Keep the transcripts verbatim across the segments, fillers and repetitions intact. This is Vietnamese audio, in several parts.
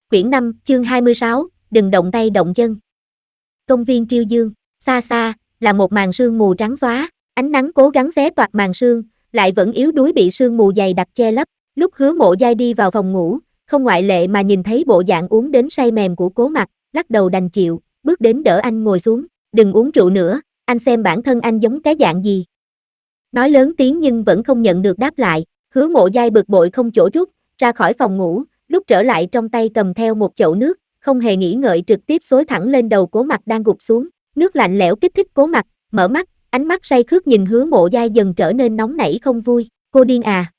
Quyển năm, chương hai mươi sáu, đừng động tay động chân. Công viên Triêu Dương, xa xa, là một màn sương mù trắng xóa, ánh nắng cố gắng xé toạc màn sương, lại vẫn yếu đuối bị sương mù dày đặc che lấp. Lúc Hứa Mộ Giai đi vào phòng ngủ, không ngoại lệ mà nhìn thấy bộ dạng uống đến say mềm của Cố Mặc, lắc đầu đành chịu, bước đến đỡ anh ngồi xuống, đừng uống rượu nữa, anh xem bản thân anh giống cái dạng gì. Nói lớn tiếng nhưng vẫn không nhận được đáp lại, Hứa Mộ Giai bực bội không chỗ trút, ra khỏi phòng ngủ, lúc trở lại trong tay cầm theo một chậu nước, không hề nghĩ ngợi trực tiếp xối thẳng lên đầu Cố Mặc đang gục xuống, nước lạnh lẽo kích thích Cố Mặc, mở mắt, ánh mắt say khướt nhìn Hứa Mộ Giai dần trở nên nóng nảy không vui, cô điên à?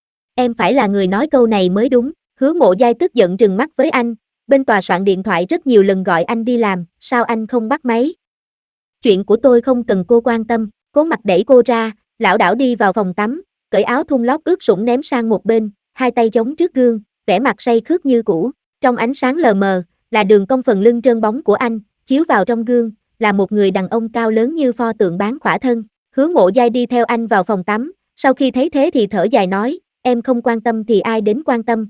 Em phải là người nói câu này mới đúng, Hứa Mộ Giai tức giận trừng mắt với anh, bên tòa soạn điện thoại rất nhiều lần gọi anh đi làm, sao anh không bắt máy? Chuyện của tôi không cần cô quan tâm, Cố Mặc đẩy cô ra, lảo đảo đi vào phòng tắm, cởi áo thun lót ướt sũng ném sang một bên, hai tay chống trước gương, vẻ mặt say khướt như cũ, trong ánh sáng lờ mờ, là đường cong phần lưng trơn bóng của anh, chiếu vào trong gương, là một người đàn ông cao lớn như pho tượng bán khỏa thân. Hứa Mộ Giai đi theo anh vào phòng tắm, sau khi thấy thế thì thở dài nói, em không quan tâm thì ai đến quan tâm.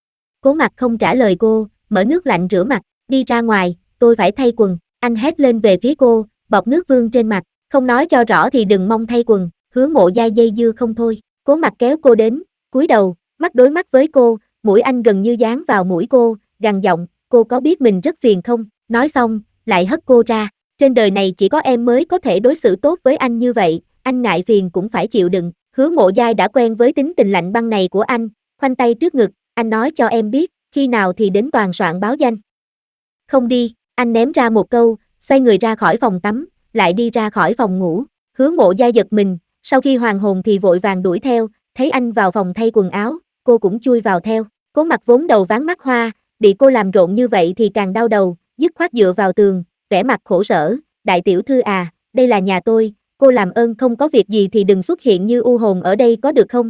Cố Mặc không trả lời cô, mở nước lạnh rửa mặt, đi ra ngoài, tôi phải thay quần, anh hét lên về phía cô, bọt nước vương trên mặt, không nói cho rõ thì đừng mong thay quần. Hứa Mộ Giai dây dưa không thôi, Cố Mặc kéo cô đến, cúi đầu, mắt đối mắt với cô, mũi anh gần như dán vào mũi cô, gằn giọng, cô có biết mình rất phiền không? Nói xong, lại hất cô ra, trên đời này chỉ có em mới có thể đối xử tốt với anh như vậy, anh ngại phiền cũng phải chịu đựng. Hứa Mộ Giai đã quen với tính tình lạnh băng này của anh, khoanh tay trước ngực, anh nói cho em biết, khi nào thì đến toàn soạn báo danh. Không đi, anh ném ra một câu, xoay người ra khỏi phòng tắm, lại đi ra khỏi phòng ngủ. Hứa Mộ Giai giật mình, sau khi hoàn hồn thì vội vàng đuổi theo, thấy anh vào phòng thay quần áo, cô cũng chui vào theo. Cố Mặc vốn đầu ván mắt hoa, bị cô làm rộn như vậy thì càng đau đầu, dứt khoát dựa vào tường, vẻ mặt khổ sở, đại tiểu thư à, đây là nhà tôi, cô làm ơn không có việc gì thì đừng xuất hiện như u hồn ở đây có được không?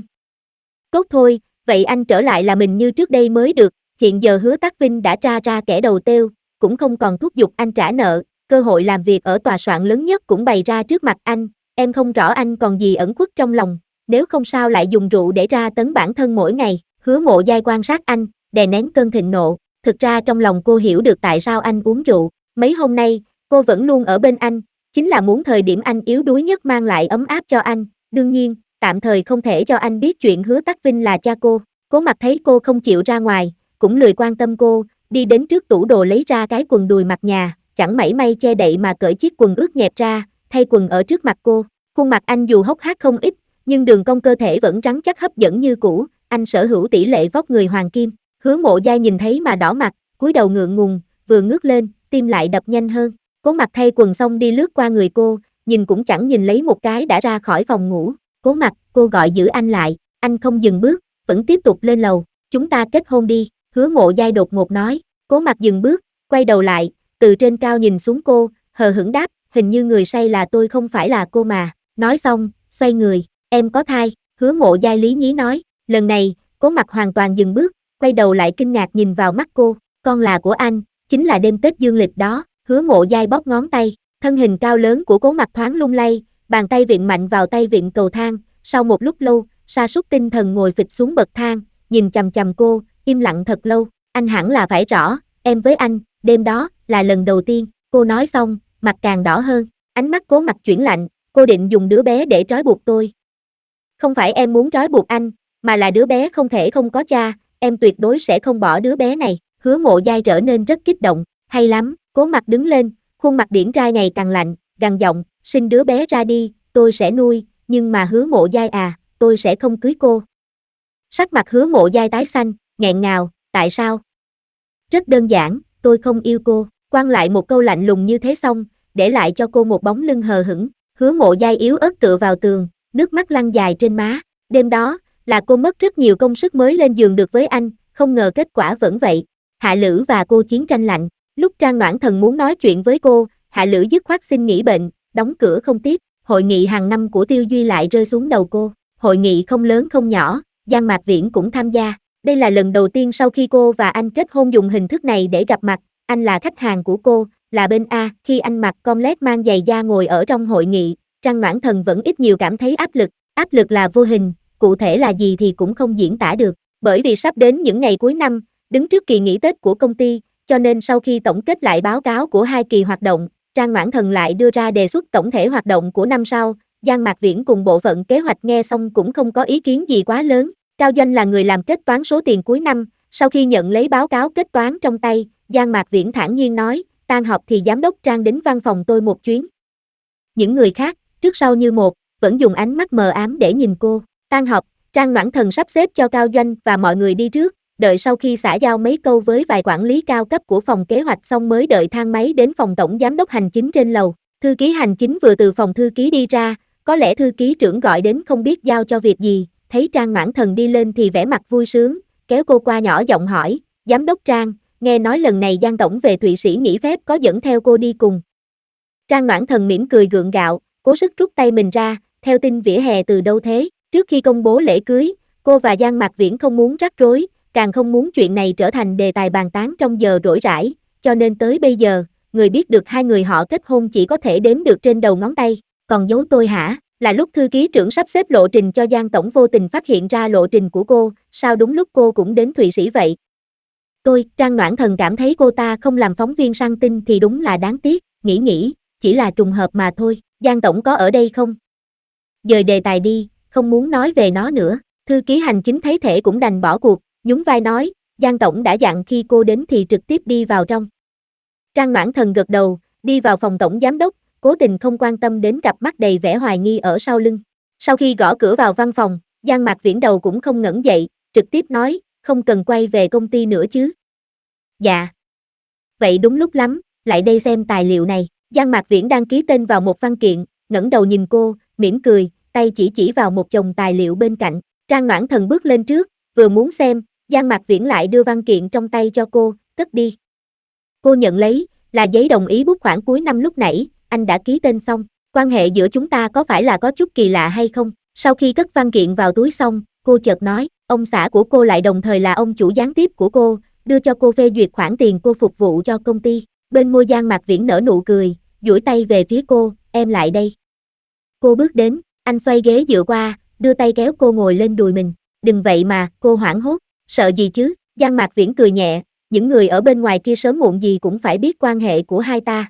Tốt thôi, vậy anh trở lại là mình như trước đây mới được, hiện giờ Hứa Tắc Vinh đã tra ra kẻ đầu têu, cũng không còn thúc giục anh trả nợ, cơ hội làm việc ở tòa soạn lớn nhất cũng bày ra trước mặt anh, em không rõ anh còn gì ẩn khuất trong lòng, nếu không sao lại dùng rượu để tra tấn bản thân mỗi ngày. Hứa Mộ Giai quan sát anh, đè nén cơn thịnh nộ, thực ra trong lòng cô hiểu được tại sao anh uống rượu, mấy hôm nay, cô vẫn luôn ở bên anh, chính là muốn thời điểm anh yếu đuối nhất mang lại ấm áp cho anh, đương nhiên, tạm thời không thể cho anh biết chuyện Hứa Tắc Vinh là cha cô. Cố Mặc thấy cô không chịu ra ngoài, cũng lười quan tâm cô, đi đến trước tủ đồ lấy ra cái quần đùi mặc nhà, chẳng mảy may che đậy mà cởi chiếc quần ướt nhẹp ra, thay quần ở trước mặt cô. Khuôn mặt anh dù hốc hác không ít, nhưng đường cong cơ thể vẫn rắn chắc hấp dẫn như cũ, anh sở hữu tỷ lệ vóc người hoàng kim. Hứa Mộ Giai nhìn thấy mà đỏ mặt, cúi đầu ngượng ngùng, vừa ngước lên, tim lại đập nhanh hơn. Cố Mặc thay quần xong đi lướt qua người cô, nhìn cũng chẳng nhìn lấy một cái đã ra khỏi phòng ngủ. Cố Mặc, cô gọi giữ anh lại, anh không dừng bước, vẫn tiếp tục lên lầu, chúng ta kết hôn đi, Hứa Mộ Giai đột ngột nói. Cố Mặc dừng bước, quay đầu lại, từ trên cao nhìn xuống cô, hờ hững đáp, hình như người say là tôi không phải là cô mà. Nói xong, xoay người, em có thai, Hứa Mộ Giai lý nhí nói, lần này, Cố Mặc hoàn toàn dừng bước, quay đầu lại kinh ngạc nhìn vào mắt cô, con là của anh, chính là đêm Tết dương lịch đó. Hứa Mộ Giai bóp ngón tay, thân hình cao lớn của Cố Mặc thoáng lung lay, bàn tay vịn mạnh vào tay vịn cầu thang, sau một lúc lâu, sa sút tinh thần ngồi phịch xuống bậc thang, nhìn chằm chằm cô, im lặng thật lâu, anh hẳn là phải rõ, em với anh, đêm đó, là lần đầu tiên, cô nói xong, mặt càng đỏ hơn, ánh mắt Cố Mặc chuyển lạnh, cô định dùng đứa bé để trói buộc tôi. Không phải em muốn trói buộc anh, mà là đứa bé không thể không có cha, em tuyệt đối sẽ không bỏ đứa bé này. Hứa Mộ Giai trở nên rất kích động, hay lắm, Cố Mặc đứng lên, khuôn mặt điển trai ngày càng lạnh, gằn giọng, sinh đứa bé ra đi, tôi sẽ nuôi, nhưng mà Hứa Mộ Giai à, tôi sẽ không cưới cô. Sắc mặt Hứa Mộ Giai tái xanh, nghẹn ngào, tại sao? Rất đơn giản, tôi không yêu cô, quăng lại một câu lạnh lùng như thế xong, để lại cho cô một bóng lưng hờ hững. Hứa Mộ Giai yếu ớt tựa vào tường, nước mắt lăn dài trên má, đêm đó, là cô mất rất nhiều công sức mới lên giường được với anh, không ngờ kết quả vẫn vậy. Hạ Lữ và cô chiến tranh lạnh, lúc Trang Noãn Thần muốn nói chuyện với cô, Hạ Lữ dứt khoát xin nghỉ bệnh, đóng cửa không tiếp, hội nghị hàng năm của Tiêu Duy lại rơi xuống đầu cô, hội nghị không lớn không nhỏ, Giang Mạc Viễn cũng tham gia, đây là lần đầu tiên sau khi cô và anh kết hôn dùng hình thức này để gặp mặt, anh là khách hàng của cô, là bên A, khi anh mặc comlet mang giày da ngồi ở trong hội nghị, Trang Noãn Thần vẫn ít nhiều cảm thấy áp lực, áp lực là vô hình, cụ thể là gì thì cũng không diễn tả được, bởi vì sắp đến những ngày cuối năm, đứng trước kỳ nghỉ Tết của công ty, cho nên sau khi tổng kết lại báo cáo của hai kỳ hoạt động, Trang Noãn Thần lại đưa ra đề xuất tổng thể hoạt động của năm sau. Giang Mạc Viễn cùng bộ phận kế hoạch nghe xong cũng không có ý kiến gì quá lớn. Cao Doanh là người làm kết toán số tiền cuối năm, sau khi nhận lấy báo cáo kết toán trong tay, Giang Mạc Viễn thản nhiên nói, tan họp thì giám đốc Trang đến văn phòng tôi một chuyến. Những người khác, trước sau như một, vẫn dùng ánh mắt mờ ám để nhìn cô. Tan họp, Trang Noãn Thần sắp xếp cho Cao Doanh và mọi người đi trước, đợi sau khi xã giao mấy câu với vài quản lý cao cấp của phòng kế hoạch xong mới đợi thang máy đến phòng tổng giám đốc hành chính trên lầu. Thư ký hành chính vừa từ phòng thư ký đi ra, có lẽ thư ký trưởng gọi đến không biết giao cho việc gì, thấy Trang Noãn Thần đi lên thì vẻ mặt vui sướng, kéo cô qua nhỏ giọng hỏi, giám đốc Trang, nghe nói lần này Giang tổng về Thụy Sĩ nghỉ phép có dẫn theo cô đi cùng. Trang Noãn Thần mỉm cười gượng gạo, cố sức rút tay mình ra, theo tin vỉa hè từ đâu thế, trước khi công bố lễ cưới, cô và Giang Mạc Viễn không muốn rắc rối, càng không muốn chuyện này trở thành đề tài bàn tán trong giờ rỗi rãi, cho nên tới bây giờ, người biết được hai người họ kết hôn chỉ có thể đếm được trên đầu ngón tay, còn giấu tôi hả? Là lúc thư ký trưởng sắp xếp lộ trình cho Giang tổng vô tình phát hiện ra lộ trình của cô, sao đúng lúc cô cũng đến Thụy Sĩ vậy? Tôi, Trang Noãn Thần cảm thấy cô ta không làm phóng viên săn tin thì đúng là đáng tiếc, nghĩ nghĩ, chỉ là trùng hợp mà thôi, Giang tổng có ở đây không? Dời đề tài đi, không muốn nói về nó nữa, thư ký hành chính thấy thể cũng đành bỏ cuộc, nhún vai nói, Giang tổng đã dặn khi cô đến thì trực tiếp đi vào trong. Trang Noãn Thần gật đầu, đi vào phòng tổng giám đốc, cố tình không quan tâm đến cặp mắt đầy vẻ hoài nghi ở sau lưng. Sau khi gõ cửa vào văn phòng, Giang Mạc Viễn đầu cũng không ngẩng dậy, trực tiếp nói, không cần quay về công ty nữa chứ. Dạ. Vậy đúng lúc lắm, lại đây xem tài liệu này. Giang Mạc Viễn đang ký tên vào một văn kiện, ngẩng đầu nhìn cô, mỉm cười, tay chỉ chỉ vào một chồng tài liệu bên cạnh. Trang Noãn Thần bước lên trước, vừa muốn xem, Giang Mạc Viễn lại đưa văn kiện trong tay cho cô, cất đi. Cô nhận lấy, là giấy đồng ý bút khoản cuối năm lúc nãy, anh đã ký tên xong, quan hệ giữa chúng ta có phải là có chút kỳ lạ hay không? Sau khi cất văn kiện vào túi xong, cô chợt nói, ông xã của cô lại đồng thời là ông chủ gián tiếp của cô, đưa cho cô phê duyệt khoản tiền cô phục vụ cho công ty. Bên môi Giang Mạc Viễn nở nụ cười, duỗi tay về phía cô, em lại đây. Cô bước đến, anh xoay ghế dựa qua, đưa tay kéo cô ngồi lên đùi mình. Đừng vậy mà, cô hoảng hốt, sợ gì chứ? Giang Mạc Viễn cười nhẹ, những người ở bên ngoài kia sớm muộn gì cũng phải biết quan hệ của hai ta.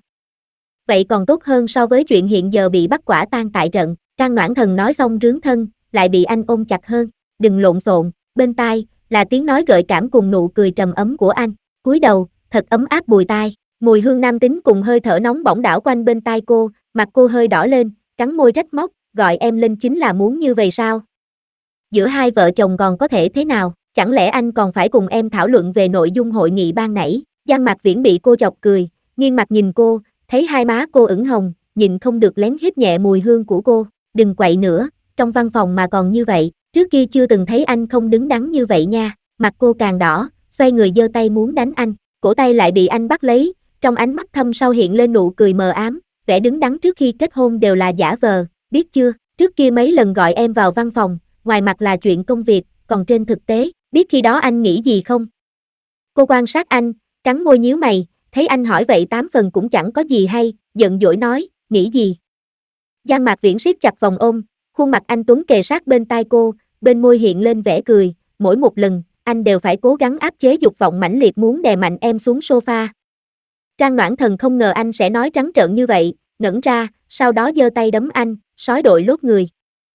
Vậy còn tốt hơn so với chuyện hiện giờ bị bắt quả tang tại trận. Trang Noãn Thần nói xong rướn thân, lại bị anh ôm chặt hơn. Đừng lộn xộn, bên tai, là tiếng nói gợi cảm cùng nụ cười trầm ấm của anh. Cúi đầu, thật ấm áp bùi tai. Mùi hương nam tính cùng hơi thở nóng bỏng đảo quanh bên tai cô, mặt cô hơi đỏ lên, cắn môi trách móc, gọi em lên chính là muốn như vậy sao? Giữa hai vợ chồng còn có thể thế nào? Chẳng lẽ anh còn phải cùng em thảo luận về nội dung hội nghị ban nãy? Giang Mạc Viễn bị cô chọc cười, nghiêng mặt nhìn cô, thấy hai má cô ửng hồng, nhịn không được lén hít nhẹ mùi hương của cô. Đừng quậy nữa, trong văn phòng mà còn như vậy, trước kia chưa từng thấy anh không đứng đắn như vậy nha. Mặt cô càng đỏ, xoay người giơ tay muốn đánh anh, cổ tay lại bị anh bắt lấy, trong ánh mắt thâm sâu hiện lên nụ cười mờ ám, vẻ đứng đắn trước khi kết hôn đều là giả vờ, biết chưa, trước kia mấy lần gọi em vào văn phòng, ngoài mặt là chuyện công việc, còn trên thực tế, biết khi đó anh nghĩ gì không? Cô quan sát anh, cắn môi nhíu mày, thấy anh hỏi vậy tám phần cũng chẳng có gì hay, giận dỗi nói, nghĩ gì? Giang Mạc Viễn siết chặt vòng ôm, khuôn mặt anh tuấn kề sát bên tai cô, bên môi hiện lên vẻ cười, mỗi một lần, anh đều phải cố gắng áp chế dục vọng mãnh liệt muốn đè mạnh em xuống sofa. Trang Noãn Thần không ngờ anh sẽ nói trắng trợn như vậy, ngẩn ra, sau đó giơ tay đấm anh, sói đội lốt người.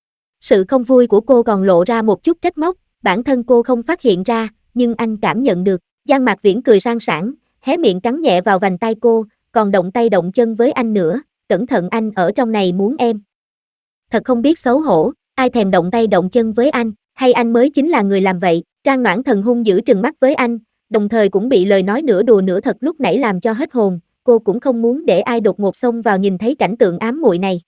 Sự không vui của cô còn lộ ra một chút trách móc, bản thân cô không phát hiện ra, nhưng anh cảm nhận được. Giang Mạc Viễn cười sang sảng, hé miệng cắn nhẹ vào vành tay cô, còn động tay động chân với anh nữa, cẩn thận anh ở trong này muốn em. Thật không biết xấu hổ, ai thèm động tay động chân với anh, hay anh mới chính là người làm vậy? Trang Noãn Thần hung dữ trừng mắt với anh, đồng thời cũng bị lời nói nửa đùa nửa thật lúc nãy làm cho hết hồn, cô cũng không muốn để ai đột ngột xông vào nhìn thấy cảnh tượng ám muội này.